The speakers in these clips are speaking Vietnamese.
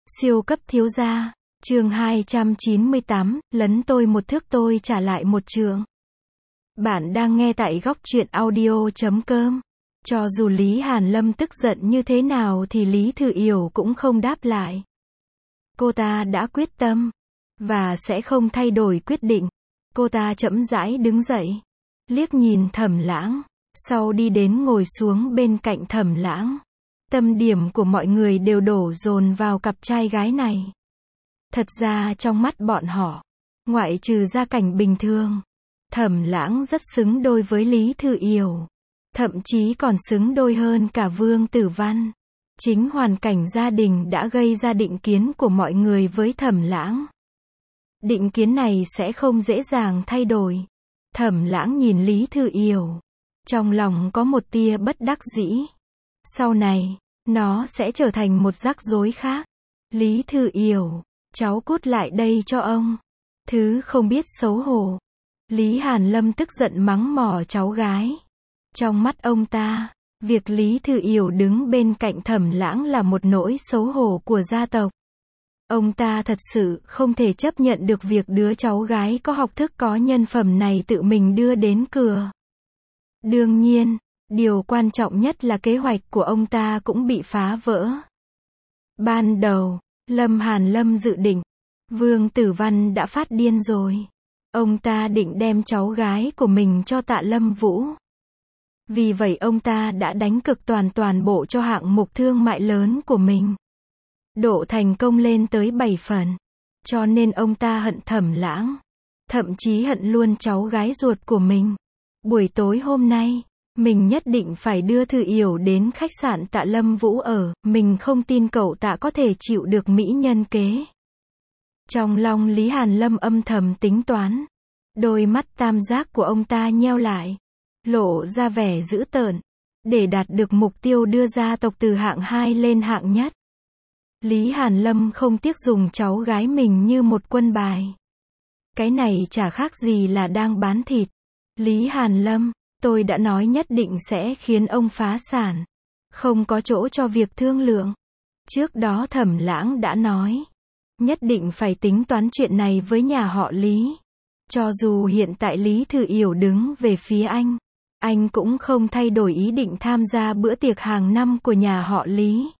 Siêu cấp thiếu gia, chương 298, lấn tôi một thước tôi trả lại một trượng. Bạn đang nghe tại góc truyện audio.com. Cho dù Lý Hàn Lâm tức giận như thế nào thì Lý Thư Yểu cũng không đáp lại. Cô ta đã quyết tâm, và sẽ không thay đổi quyết định. Cô ta chậm rãi đứng dậy, liếc nhìn Thẩm Lãng, sau đi đến ngồi xuống bên cạnh Thẩm Lãng. Tâm điểm của mọi người đều đổ dồn vào cặp trai gái này. Thật ra trong mắt bọn họ, ngoại trừ gia cảnh bình thường, Thẩm Lãng rất xứng đôi với Lý Thư Yểu. Thậm chí còn xứng đôi hơn cả Vương Tử Văn. Chính hoàn cảnh gia đình đã gây ra định kiến của mọi người với Thẩm Lãng. Định kiến này sẽ không dễ dàng thay đổi. Thẩm Lãng nhìn Lý Thư Yểu, trong lòng có một tia bất đắc dĩ. Sau này, nó sẽ trở thành một rắc rối khác. Lý Thư Yểu, cháu cút lại đây cho ông. Thứ không biết xấu hổ. Lý Hàn Lâm tức giận mắng mỏ cháu gái. Trong mắt ông ta, việc Lý Thư Yểu đứng bên cạnh Thẩm Lãng là một nỗi xấu hổ của gia tộc. Ông ta thật sự không thể chấp nhận được việc đứa cháu gái có học thức có nhân phẩm này tự mình đưa đến cửa. Đương nhiên, điều quan trọng nhất là kế hoạch của ông ta cũng bị phá vỡ. Ban đầu, Lâm Hàn Lâm dự định, Vương Tử Văn đã phát điên rồi. Ông ta định đem cháu gái của mình cho Tạ Lâm Vũ. Vì vậy ông ta đã đánh cực toàn bộ cho hạng mục thương mại lớn của mình. Độ thành công lên tới 7 phần. Cho nên ông ta hận Thẩm Lãng. Thậm chí hận luôn cháu gái ruột của mình. Buổi tối hôm nay, mình nhất định phải đưa Thư Yểu đến khách sạn Tạ Lâm Vũ ở. Mình không tin cậu ta có thể chịu được mỹ nhân kế. Trong lòng Lý Hàn Lâm âm thầm tính toán. Đôi mắt tam giác của ông ta nheo lại, lộ ra vẻ dữ tợn. Để đạt được mục tiêu đưa gia tộc từ hạng 2 lên hạng nhất, Lý Hàn Lâm không tiếc dùng cháu gái mình như một quân bài. Cái này chả khác gì là đang bán thịt. Lý Hàn Lâm, tôi đã nói nhất định sẽ khiến ông phá sản. Không có chỗ cho việc thương lượng. Trước đó Thẩm Lãng đã nói, nhất định phải tính toán chuyện này với nhà họ Lý. Cho dù hiện tại Lý Thư Yểu đứng về phía anh cũng không thay đổi ý định tham gia bữa tiệc hàng năm của nhà họ Lý.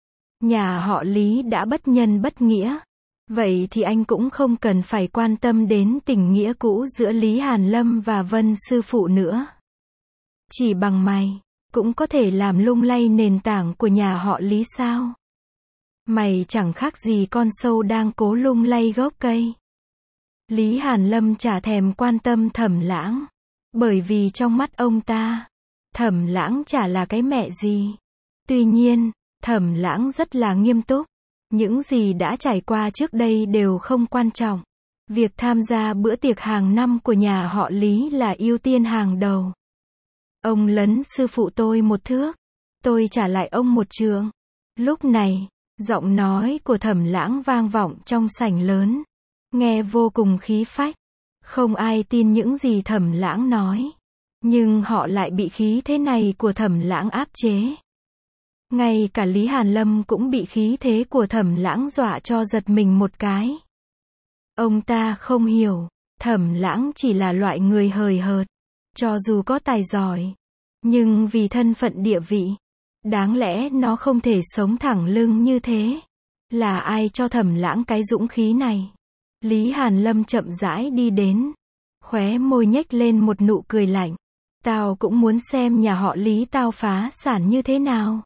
Nhà họ Lý đã bất nhân bất nghĩa. Vậy thì anh cũng không cần phải quan tâm đến tình nghĩa cũ giữa Lý Hàn Lâm và Vân sư phụ nữa. Chỉ bằng mày, cũng có thể làm lung lay nền tảng của nhà họ Lý sao? Mày chẳng khác gì con sâu đang cố lung lay gốc cây. Lý Hàn Lâm chả thèm quan tâm Thẩm Lãng. Bởi vì trong mắt ông ta, Thẩm Lãng chả là cái mẹ gì. Tuy nhiên, Thẩm Lãng rất là nghiêm túc. Những gì đã trải qua trước đây đều không quan trọng. Việc tham gia bữa tiệc hàng năm của nhà họ Lý là ưu tiên hàng đầu. Ông lấn sư phụ tôi một thước, tôi trả lại ông một trượng. Lúc này, giọng nói của Thẩm Lãng vang vọng trong sảnh lớn. Nghe vô cùng khí phách. Không ai tin những gì Thẩm Lãng nói. Nhưng họ lại bị khí thế này của Thẩm Lãng áp chế. Ngay cả Lý Hàn Lâm cũng bị khí thế của Thẩm Lãng dọa cho giật mình một cái. Ông ta không hiểu, Thẩm Lãng chỉ là loại người hời hợt. Cho dù có tài giỏi, nhưng vì thân phận địa vị, đáng lẽ nó không thể sống thẳng lưng như thế. Là ai cho Thẩm Lãng cái dũng khí này? Lý Hàn Lâm chậm rãi đi đến, khóe môi nhếch lên một nụ cười lạnh. Tao cũng muốn xem nhà họ Lý tao phá sản như thế nào.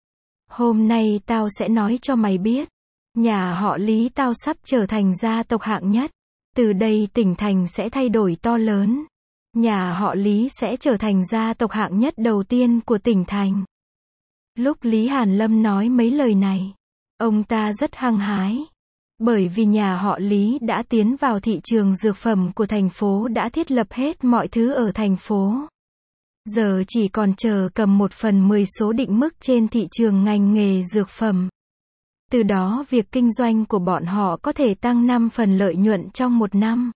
Hôm nay tao sẽ nói cho mày biết, nhà họ Lý tao sắp trở thành gia tộc hạng nhất. Từ đây tỉnh thành sẽ thay đổi to lớn. Nhà họ Lý sẽ trở thành gia tộc hạng nhất đầu tiên của tỉnh thành. Lúc Lý Hàn Lâm nói mấy lời này, ông ta rất hăng hái. Bởi vì nhà họ Lý đã tiến vào thị trường dược phẩm của thành phố, đã thiết lập hết mọi thứ ở thành phố. Giờ chỉ còn chờ cầm 1/10 số định mức trên thị trường ngành nghề dược phẩm. Từ đó việc kinh doanh của bọn họ có thể tăng 5 phần lợi nhuận trong một năm.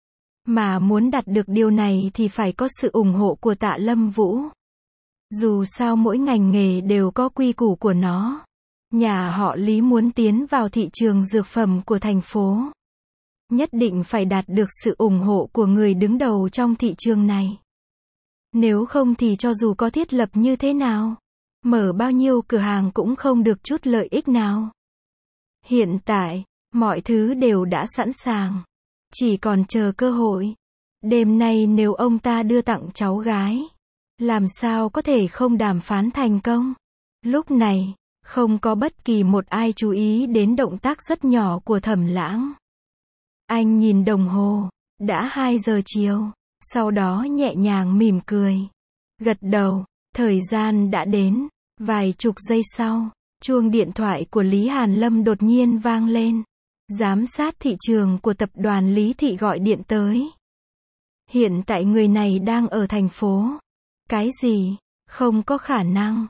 Mà muốn đạt được điều này thì phải có sự ủng hộ của Tạ Lâm Vũ. Dù sao mỗi ngành nghề đều có quy củ của nó. Nhà họ Lý muốn tiến vào thị trường dược phẩm của thành phố. Nhất định phải đạt được sự ủng hộ của người đứng đầu trong thị trường này. Nếu không thì cho dù có thiết lập như thế nào, mở bao nhiêu cửa hàng cũng không được chút lợi ích nào. Hiện tại, mọi thứ đều đã sẵn sàng. Chỉ còn chờ cơ hội. Đêm nay nếu ông ta đưa tặng cháu gái, làm sao có thể không đàm phán thành công. Lúc này, không có bất kỳ một ai chú ý đến động tác rất nhỏ của Thẩm Lãng. Anh nhìn đồng hồ, đã 2 giờ chiều, sau đó nhẹ nhàng mỉm cười. Gật đầu, thời gian đã đến. Vài chục giây sau, chuông điện thoại của Lý Hàn Lâm đột nhiên vang lên. Giám sát thị trường của tập đoàn Lý Thị gọi điện tới. Hiện tại người này đang ở thành phố. Cái gì? Không có khả năng.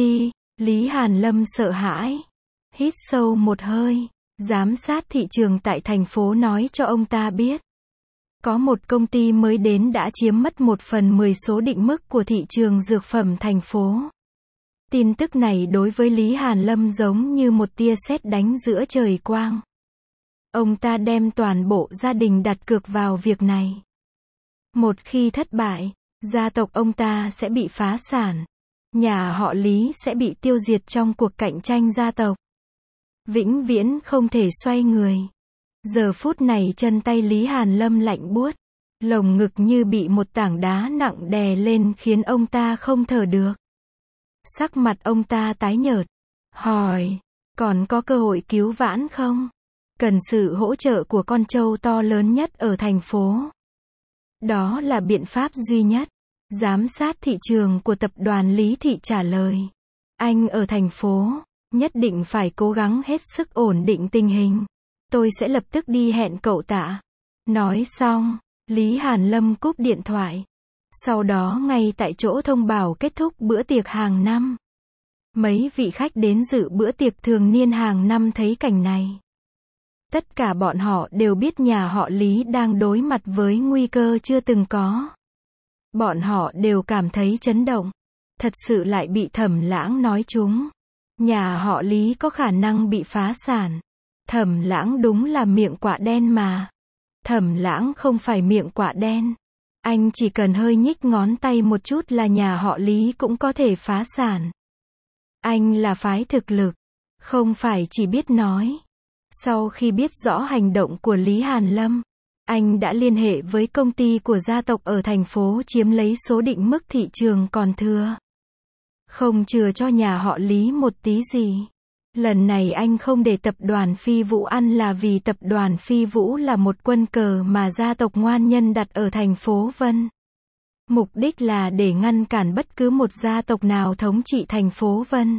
Lý Hàn Lâm sợ hãi. Hít sâu một hơi. Giám sát thị trường tại thành phố nói cho ông ta biết. Có một công ty mới đến đã chiếm mất 1/10 số định mức của thị trường dược phẩm thành phố. Tin tức này đối với Lý Hàn Lâm giống như một tia sét đánh giữa trời quang. Ông ta đem toàn bộ gia đình đặt cược vào việc này. Một khi thất bại, gia tộc ông ta sẽ bị phá sản. Nhà họ Lý sẽ bị tiêu diệt trong cuộc cạnh tranh gia tộc. Vĩnh viễn không thể xoay người. Giờ phút này chân tay Lý Hàn Lâm lạnh buốt. Lồng ngực như bị một tảng đá nặng đè lên khiến ông ta không thở được. Sắc mặt ông ta tái nhợt. Hỏi, còn có cơ hội cứu vãn không? Cần sự hỗ trợ của con trâu to lớn nhất ở thành phố. Đó là biện pháp duy nhất. Giám sát thị trường của tập đoàn Lý Thị trả lời. Anh ở thành phố, nhất định phải cố gắng hết sức ổn định tình hình. Tôi sẽ lập tức đi hẹn cậu tạ. Nói xong, Lý Hàn Lâm cúp điện thoại. Sau đó ngay tại chỗ thông báo kết thúc bữa tiệc hàng năm. Mấy vị khách đến dự bữa tiệc thường niên hàng năm thấy cảnh này. Tất cả bọn họ đều biết nhà họ Lý đang đối mặt với nguy cơ chưa từng có. Bọn họ đều cảm thấy chấn động. Thật sự lại bị Thẩm Lãng nói trúng. Nhà họ Lý có khả năng bị phá sản. Thẩm Lãng đúng là miệng quạ đen mà. Thẩm Lãng không phải miệng quạ đen. Anh chỉ cần hơi nhích ngón tay một chút là nhà họ Lý cũng có thể phá sản. Anh là phái thực lực, không phải chỉ biết nói. Sau khi biết rõ hành động của Lý Hàn Lâm, anh đã liên hệ với công ty của gia tộc ở thành phố chiếm lấy số định mức thị trường còn thừa. Không chừa cho nhà họ Lý một tí gì. Lần này anh không để tập đoàn Phi Vũ ăn là vì tập đoàn Phi Vũ là một quân cờ mà gia tộc Ngoan Nhân đặt ở thành phố Vân. Mục đích là để ngăn cản bất cứ một gia tộc nào thống trị thành phố Vân.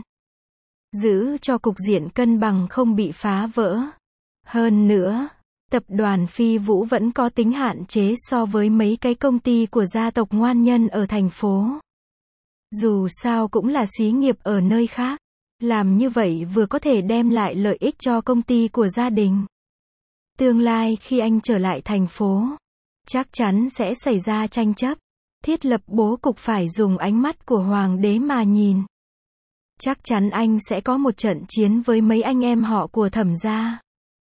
Giữ cho cục diện cân bằng không bị phá vỡ. Hơn nữa, tập đoàn Phi Vũ vẫn có tính hạn chế so với mấy cái công ty của gia tộc Ngoan Nhân ở thành phố. Dù sao cũng là xí nghiệp ở nơi khác. Làm như vậy vừa có thể đem lại lợi ích cho công ty của gia đình. Tương lai khi anh trở lại thành phố, chắc chắn sẽ xảy ra tranh chấp. Thiết lập bố cục phải dùng ánh mắt của hoàng đế mà nhìn. Chắc chắn anh sẽ có một trận chiến với mấy anh em họ của Thẩm gia.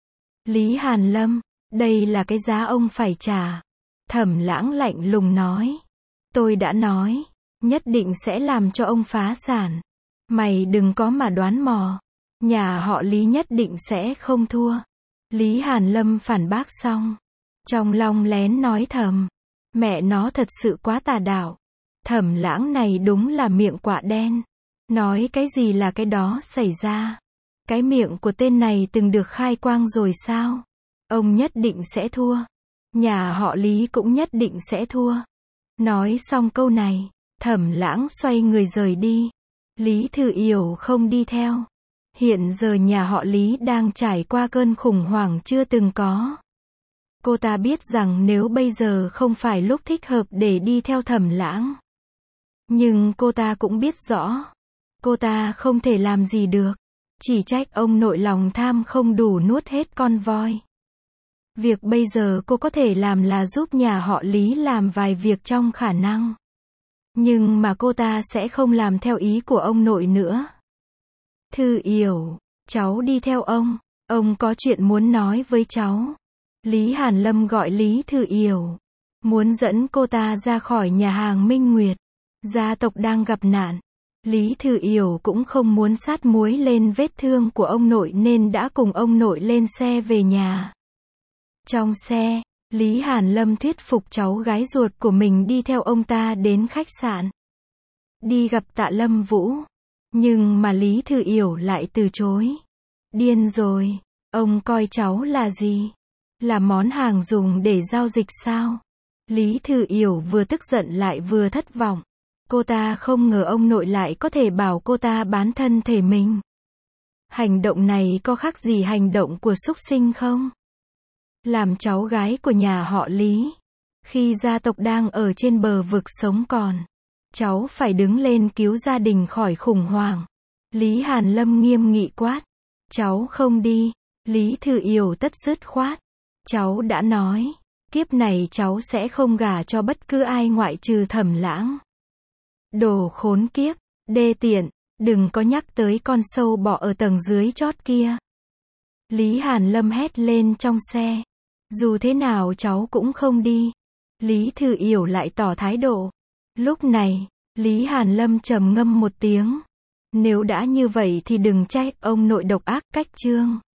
Lý Hàn Lâm, đây là cái giá ông phải trả. Thẩm Lãng lạnh lùng nói. Tôi đã nói, nhất định sẽ làm cho ông phá sản. Mày đừng có mà đoán mò. Nhà họ Lý nhất định sẽ không thua. Lý Hàn Lâm phản bác xong. Trong lòng lén nói thầm. Mẹ nó thật sự quá tà đạo. Thẩm Lãng này đúng là miệng quạ đen. Nói cái gì là cái đó xảy ra. Cái miệng của tên này từng được khai quang rồi sao? Ông nhất định sẽ thua. Nhà họ Lý cũng nhất định sẽ thua. Nói xong câu này, Thẩm Lãng xoay người rời đi. Lý Thư Yểu không đi theo. Hiện giờ nhà họ Lý đang trải qua cơn khủng hoảng chưa từng có. Cô ta biết rằng nếu bây giờ không phải lúc thích hợp để đi theo Thẩm Lãng. Nhưng cô ta cũng biết rõ. Cô ta không thể làm gì được. Chỉ trách ông nội lòng tham không đủ nuốt hết con voi. Việc bây giờ cô có thể làm là giúp nhà họ Lý làm vài việc trong khả năng. Nhưng mà cô ta sẽ không làm theo ý của ông nội nữa. Thư Yểu, Cháu đi theo ông có chuyện muốn nói với cháu. Lý Hàn Lâm gọi Lý Thư Yểu, muốn dẫn cô ta ra khỏi nhà hàng Minh Nguyệt. Gia tộc đang gặp nạn. Lý Thư Yểu cũng không muốn sát muối lên vết thương của ông nội nên đã cùng ông nội lên xe về nhà. Trong xe, Lý Hàn Lâm thuyết phục cháu gái ruột của mình đi theo ông ta đến khách sạn, đi gặp Tạ Lâm Vũ. Nhưng mà Lý Thư Yểu lại từ chối. Điên rồi, ông coi cháu là gì? Là món hàng dùng để giao dịch sao? Lý Thư Yểu vừa tức giận lại vừa thất vọng. Cô ta không ngờ ông nội lại có thể bảo cô ta bán thân thể mình. Hành động này có khác gì hành động của súc sinh không? Làm cháu gái của nhà họ Lý, khi gia tộc đang ở trên bờ vực sống còn, cháu phải đứng lên cứu gia đình khỏi khủng hoảng. Lý Hàn Lâm nghiêm nghị quát. Cháu không đi. Lý Thư Yểu tất dứt khoát. Cháu đã nói, kiếp này cháu sẽ không gả cho bất cứ ai ngoại trừ Thẩm Lãng. Đồ khốn kiếp, đê tiện, đừng có nhắc tới con sâu bọ ở tầng dưới chót kia. Lý Hàn Lâm hét lên trong xe. Dù thế nào cháu cũng không đi. Lý Thư Yểu lại tỏ thái độ. Lúc này, Lý Hàn Lâm trầm ngâm một tiếng. Nếu đã như vậy thì đừng trách ông nội độc ác cách trương.